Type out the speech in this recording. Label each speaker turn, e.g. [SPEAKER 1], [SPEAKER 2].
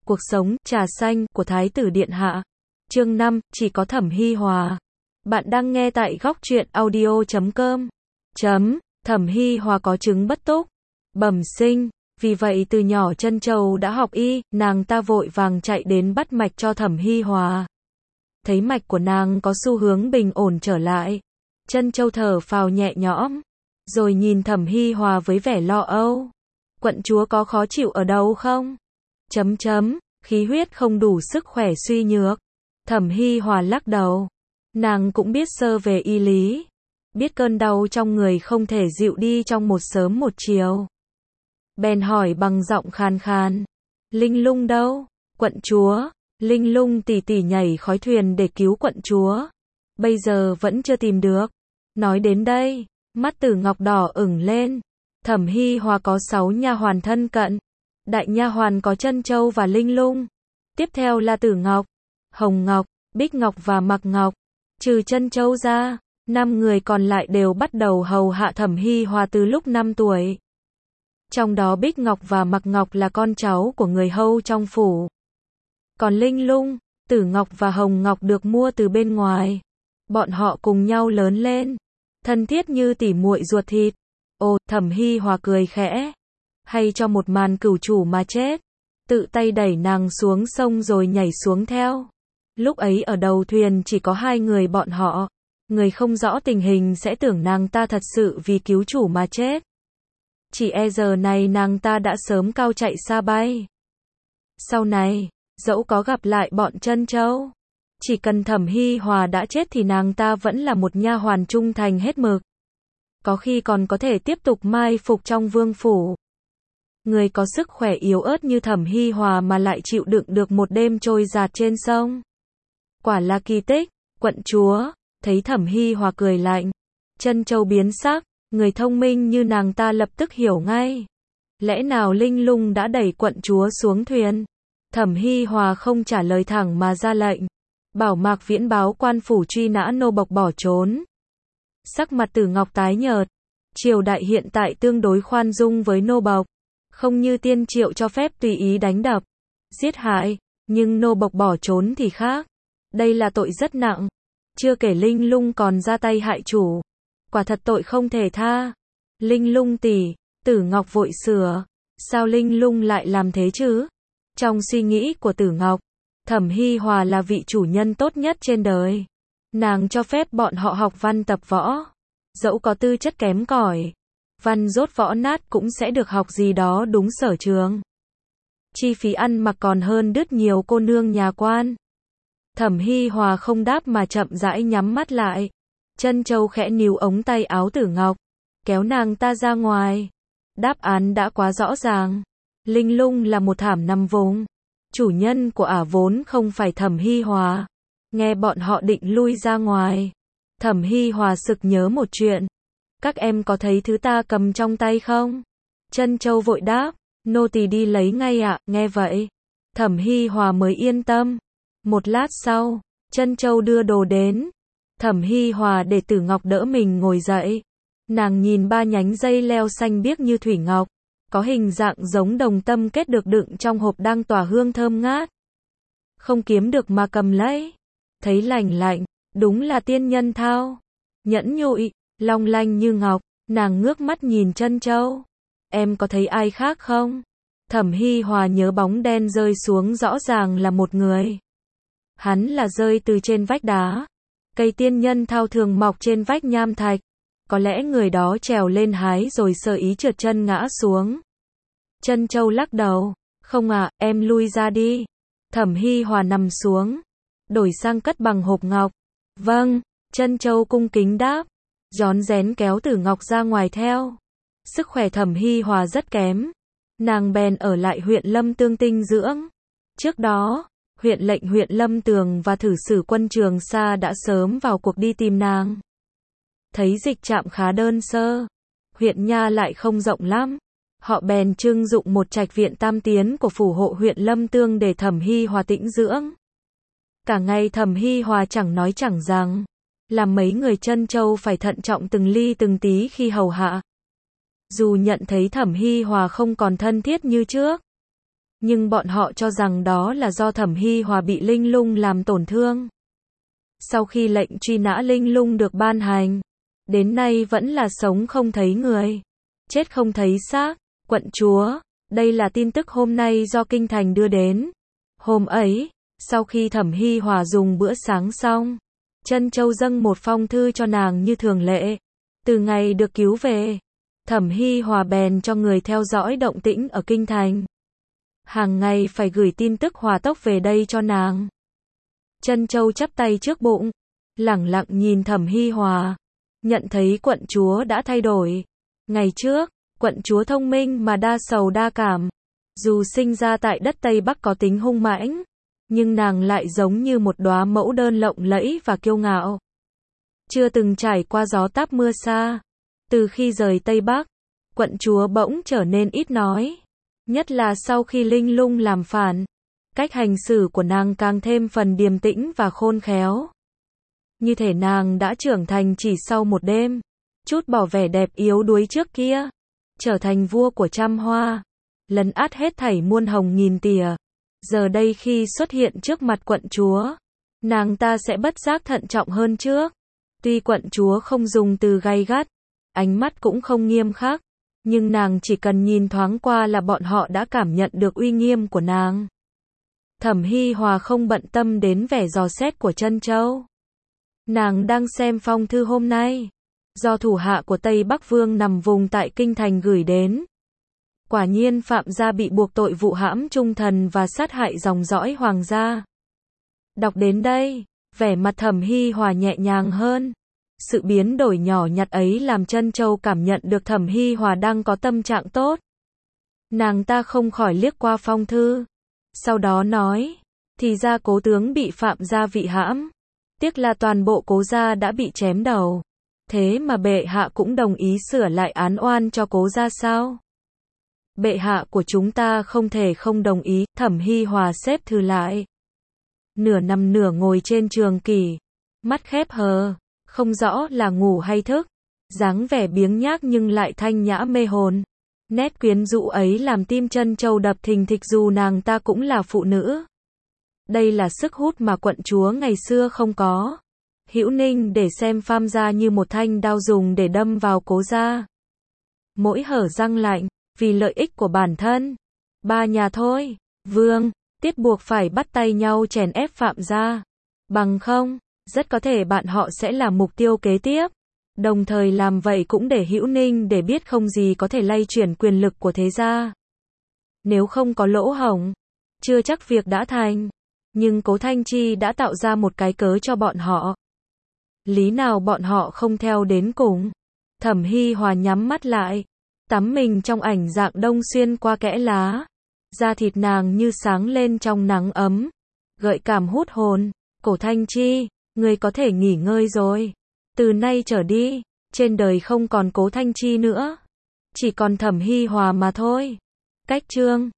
[SPEAKER 1] Cuộc sống, trà xanh, của Thái tử Điện Hạ. Chương 5, chỉ có Thẩm Hi Hòa. Bạn đang nghe tại góc truyện audio.com. Thẩm Hi Hòa có chứng bất túc, bẩm sinh, vì vậy từ nhỏ Trân Châu đã học y, nàng ta vội vàng chạy đến bắt mạch cho Thẩm Hi Hòa. Thấy mạch của nàng có xu hướng bình ổn trở lại, Trân Châu thở phào nhẹ nhõm, rồi nhìn Thẩm Hi Hòa với vẻ lo âu. Quận chúa có khó chịu ở đâu không? Khí huyết không đủ, sức khỏe suy nhược. Thẩm Hi Hòa lắc đầu. Nàng cũng biết sơ về y lý, biết cơn đau trong người không thể dịu đi trong một sớm một chiều. Bèn hỏi bằng giọng khàn khàn. Linh Lung đâu? Quận chúa. Linh Lung tỉ tỉ nhảy khói thuyền để cứu quận chúa. Bây giờ vẫn chưa tìm được. Nói đến đây, mắt Tử Ngọc đỏ ửng lên. Thẩm Hi Hòa có 6 nha hoàn thân cận. Đại nha hoàn có Trân Châu và Linh Lung. Tiếp theo là Tử Ngọc, Hồng Ngọc, Bích Ngọc và Mạc Ngọc. Trừ Trân Châu ra, 5 người còn lại đều bắt đầu hầu hạ Thẩm Hi Hòa từ lúc 5 tuổi. Trong đó Bích Ngọc và Mạc Ngọc là con cháu của người hầu trong phủ. Còn Linh Lung, Tử Ngọc và Hồng Ngọc được mua từ bên ngoài. Bọn họ cùng nhau lớn lên, thân thiết như tỉ muội ruột thịt. Ồ, Thẩm Hi Hòa cười khẽ. Hay cho một màn cửu chủ mà chết. Tự tay đẩy nàng xuống sông rồi nhảy xuống theo. Lúc ấy ở đầu thuyền chỉ có 2 người bọn họ. Người không rõ tình hình sẽ tưởng nàng ta thật sự vì cứu chủ mà chết. Chỉ e giờ này nàng ta đã sớm cao chạy xa bay. Sau này, dẫu có gặp lại bọn Trân Châu, chỉ cần Thẩm Hi Hòa đã chết thì nàng ta vẫn là một nha hoàn trung thành hết mực. Có khi còn có thể tiếp tục mai phục trong vương phủ. Người có sức khỏe yếu ớt như Thẩm Hi Hòa mà lại chịu đựng được một đêm trôi dạt trên sông. Quả là kỳ tích. Quận chúa. Thấy Thẩm Hi Hòa cười lạnh, Trân Châu biến sắc. Người thông minh như nàng ta lập tức hiểu ngay. Lẽ nào Linh Lung đã đẩy quận chúa xuống thuyền? Thẩm Hi Hòa không trả lời thẳng mà ra lệnh. Bảo Mạc Viễn báo quan phủ truy nã nô bộc bỏ trốn. Sắc mặt Tử Ngọc tái nhợt. Triều đại hiện tại tương đối khoan dung với nô bộc. Không như Tiên Triệu cho phép tùy ý đánh đập, giết hại. Nhưng nô bộc bỏ trốn thì khác. Đây là tội rất nặng. Chưa kể Linh Lung còn ra tay hại chủ. Quả thật tội không thể tha. Linh Lung tỷ, Tử Ngọc vội sửa. Sao Linh Lung lại làm thế chứ? Trong suy nghĩ của Tử Ngọc, Thẩm Hi Hòa là vị chủ nhân tốt nhất trên đời. Nàng cho phép bọn họ học văn tập võ. Dẫu có tư chất kém cỏi, văn dốt võ nát cũng sẽ được học gì đó đúng sở trường. Chi phí ăn mặc còn hơn đứt nhiều cô nương nhà quan. Thẩm Hi Hòa không đáp mà chậm rãi nhắm mắt lại. Trân Châu khẽ níu ống tay áo Tử Ngọc, kéo nàng ta ra ngoài. Đáp án đã quá rõ ràng. Linh Lung là một thảm nằm vùng. Chủ nhân của ả vốn không phải Thẩm Hi Hòa. Nghe bọn họ định lui ra ngoài, Thẩm Hi Hòa sực nhớ một chuyện. Các em có thấy thứ ta cầm trong tay không? Trân Châu vội đáp. Nô tỳ đi lấy ngay ạ. Nghe vậy, Thẩm Hi Hòa mới yên tâm. Một lát sau, Trân Châu đưa đồ đến. Thẩm Hi Hòa để Tử Ngọc đỡ mình ngồi dậy. Nàng nhìn 3 nhánh dây leo xanh biếc như thủy ngọc, có hình dạng giống đồng tâm kết được đựng trong hộp đang tỏa hương thơm ngát. Không kiếm được mà cầm lấy. Thấy lành lạnh, đúng là tiên nhân thao. Nhẫn nhụi, long lanh như ngọc. Nàng ngước mắt nhìn Trân Châu. Em có thấy ai khác không? Thẩm Hi Hòa nhớ bóng đen rơi xuống rõ ràng là một người. Hắn là rơi từ trên vách đá. Cây tiên nhân thao thường mọc trên vách nham thạch. Có lẽ người đó trèo lên hái rồi sơ ý trượt chân ngã xuống. Trân Châu lắc đầu. Không ạ, em lui ra đi. Thẩm Hi Hòa nằm xuống, đổi sang cất bằng hộp ngọc. Vâng, Trân Châu cung kính đáp. Rón rén kéo Tử Ngọc ra ngoài theo. Sức khỏe Thẩm Hi Hòa rất kém. Nàng bèn ở lại huyện Lâm Tương tinh dưỡng. Trước đó, huyện lệnh huyện Lâm Tường và thử sử quân Trường Sa đã sớm vào cuộc đi tìm nàng. Thấy dịch trạm khá đơn sơ, huyện nha lại không rộng lắm. Họ bèn trưng dụng một trạch viện tam tiến của phủ hộ huyện Lâm Tương để Thẩm Hi Hòa tĩnh dưỡng. Cả ngày Thẩm Hi Hòa chẳng nói chẳng rằng, làm mấy người Trân Châu phải thận trọng từng ly từng tí khi hầu hạ. Dù nhận thấy Thẩm Hi Hòa không còn thân thiết như trước, Nhưng bọn họ cho rằng đó là do Thẩm Hy Hòa bị Linh Lung làm tổn thương. Sau khi lệnh truy nã Linh Lung được ban hành, đến nay vẫn là sống không thấy người, chết không thấy xác. Quận chúa, đây là tin tức hôm nay do Kinh Thành đưa đến. Hôm ấy, sau khi Thẩm Hy Hòa dùng bữa sáng xong, Trân Châu dâng một phong thư cho nàng như thường lệ. Từ ngày được cứu về, Thẩm Hy Hòa bèn cho người theo dõi động tĩnh ở Kinh Thành. Hàng ngày phải gửi tin tức hỏa tốc về đây cho nàng. Trân Châu chắp tay trước bụng, lẳng lặng nhìn Thẩm Hy Hòa, nhận thấy quận chúa đã thay đổi. Ngày trước, quận chúa thông minh mà đa sầu đa cảm. Dù sinh ra tại đất Tây Bắc có tính hung mãnh, nhưng nàng lại giống như một đóa mẫu đơn lộng lẫy và kiêu ngạo. Chưa từng trải qua gió táp mưa xa. Từ khi rời Tây Bắc, quận chúa bỗng trở nên ít nói. Nhất là sau khi Linh Lung làm phản, cách hành xử của nàng càng thêm phần điềm tĩnh và khôn khéo. Như thể nàng đã trưởng thành chỉ sau một đêm, chút bỏ vẻ đẹp yếu đuối trước kia, trở thành vua của trăm hoa, lấn át hết thảy muôn hồng nghìn tỉa. Giờ đây khi xuất hiện trước mặt quận chúa, nàng ta sẽ bất giác thận trọng hơn trước. Tuy quận chúa không dùng từ gay gắt, ánh mắt cũng không nghiêm khắc, nhưng nàng chỉ cần nhìn thoáng qua là bọn họ đã cảm nhận được uy nghiêm của nàng. Thẩm Hy Hòa không bận tâm đến vẻ dò xét của Trân Châu. Nàng đang xem phong thư hôm nay, do thủ hạ của Tây Bắc Vương nằm vùng tại Kinh Thành gửi đến. Quả nhiên Phạm gia bị buộc tội vụ hãm trung thần và sát hại dòng dõi hoàng gia. Đọc đến đây, vẻ mặt Thẩm Hy Hòa nhẹ nhàng hơn. Sự biến đổi nhỏ nhặt ấy làm Trân Châu cảm nhận được Thẩm Hy Hòa đang có tâm trạng tốt. Nàng ta không khỏi liếc qua phong thư, sau đó nói, thì ra cố tướng bị Phạm gia vị hãm. Tiếc là toàn bộ cố gia đã bị chém đầu. Thế mà bệ hạ cũng đồng ý sửa lại án oan cho cố gia sao? Bệ hạ của chúng ta không thể không đồng ý. Thẩm Hy Hòa xếp thư lại, nửa nằm nửa ngồi trên trường kỷ, mắt khép hờ, không rõ là ngủ hay thức, dáng vẻ biếng nhác nhưng lại thanh nhã mê hồn. Nét quyến rũ ấy làm tim Trân Châu đập thình thịch dù nàng ta cũng là phụ nữ. Đây là sức hút mà quận chúa ngày xưa không có. Hữu Ninh để xem Phạm gia như một thanh đao dùng để đâm vào cố gia. Mỗi hở răng lạnh, vì lợi ích của bản thân. Ba nhà thôi, Vương, Tiết buộc phải bắt tay nhau chèn ép Phạm gia. Bằng không, rất có thể bạn họ sẽ là mục tiêu kế tiếp. Đồng thời làm vậy cũng để Hữu Ninh để biết không gì có thể lay chuyển quyền lực của thế gia. Nếu không có lỗ hổng, chưa chắc việc đã thành. Nhưng Cố Thanh Chi đã tạo ra một cái cớ cho bọn họ. Lý nào bọn họ không theo đến cùng. Thẩm Hy Hòa nhắm mắt lại, tắm mình trong ảnh dạng đông xuyên qua kẽ lá. Da thịt nàng như sáng lên trong nắng ấm, gợi cảm hút hồn. Cố Thanh Chi, người có thể nghỉ ngơi rồi. Từ nay trở đi, trên đời không còn Cố Thanh Chi nữa, chỉ còn Thẩm Hy Hòa mà thôi. Cách chương